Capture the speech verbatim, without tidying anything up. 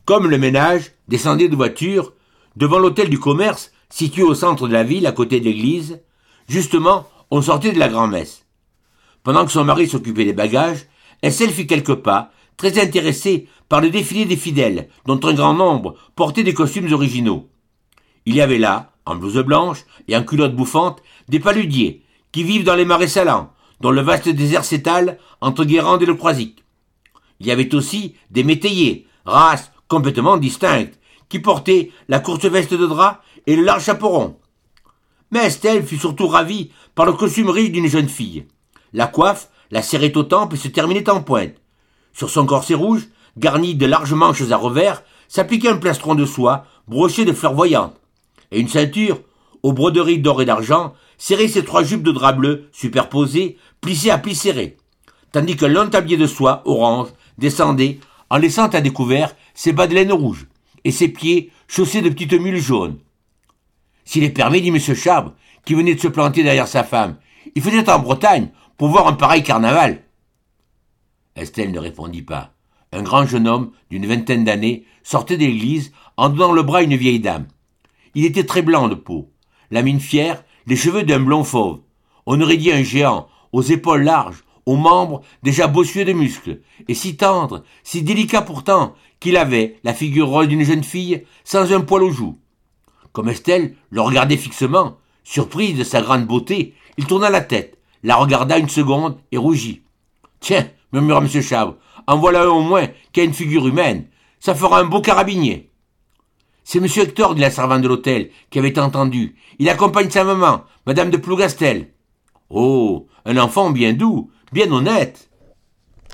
Comme le ménage descendait de voiture, devant l'hôtel du commerce, situé au centre de la ville, à côté de l'église, justement, on sortait de la grand-messe. Pendant que son mari s'occupait des bagages, Estelle fit quelques pas, très intéressée par le défilé des fidèles, dont un grand nombre portaient des costumes originaux. Il y avait là, en blouse blanche et en culotte bouffante, des paludiers, qui vivent dans les marais salants, dont le vaste désert s'étale entre Guérande et le Croisic. Il y avait aussi des métayers, race complètement distincte, qui portaient la courte veste de drap et le large chaperon. Mais Estelle fut surtout ravie par le costume riche d'une jeune fille. La coiffe la serrait aux tempes et se terminait en pointe. Sur son corset rouge, garni de larges manches à revers, s'appliquait un plastron de soie broché de fleurs voyantes. Et une ceinture, aux broderies d'or et d'argent, serrait ses trois jupes de drap bleu superposées, plissées à plis serrés, tandis qu'un long tablier de soie orange descendait en laissant à découvert ses bas de laine rouge et ses pieds chaussés de petites mules jaunes. S'il est permis, dit M. Chabre, qui venait de se planter derrière sa femme, il faut être en Bretagne pour voir un pareil carnaval. Estelle ne répondit pas. Un grand jeune homme d'une vingtaine d'années sortait de l'église en donnant le bras à une vieille dame. Il était très blanc de peau, la mine fière, les cheveux d'un blond fauve. On aurait dit un géant, aux épaules larges, aux membres déjà bossués de muscles, et si tendre, si délicat pourtant, qu'il avait la figure rose d'une jeune fille, sans un poil aux joues. Comme Estelle le regardait fixement, surprise de sa grande beauté, il tourna la tête, la regarda une seconde et rougit. « Tiens, murmura M. Chabre, en voilà un au moins qui a une figure humaine. Ça fera un beau carabinier. » C'est M. Hector, dit la servante de l'hôtel, qui avait entendu. Il accompagne sa maman, Madame de Plougastel. Oh, un enfant bien doux, bien honnête.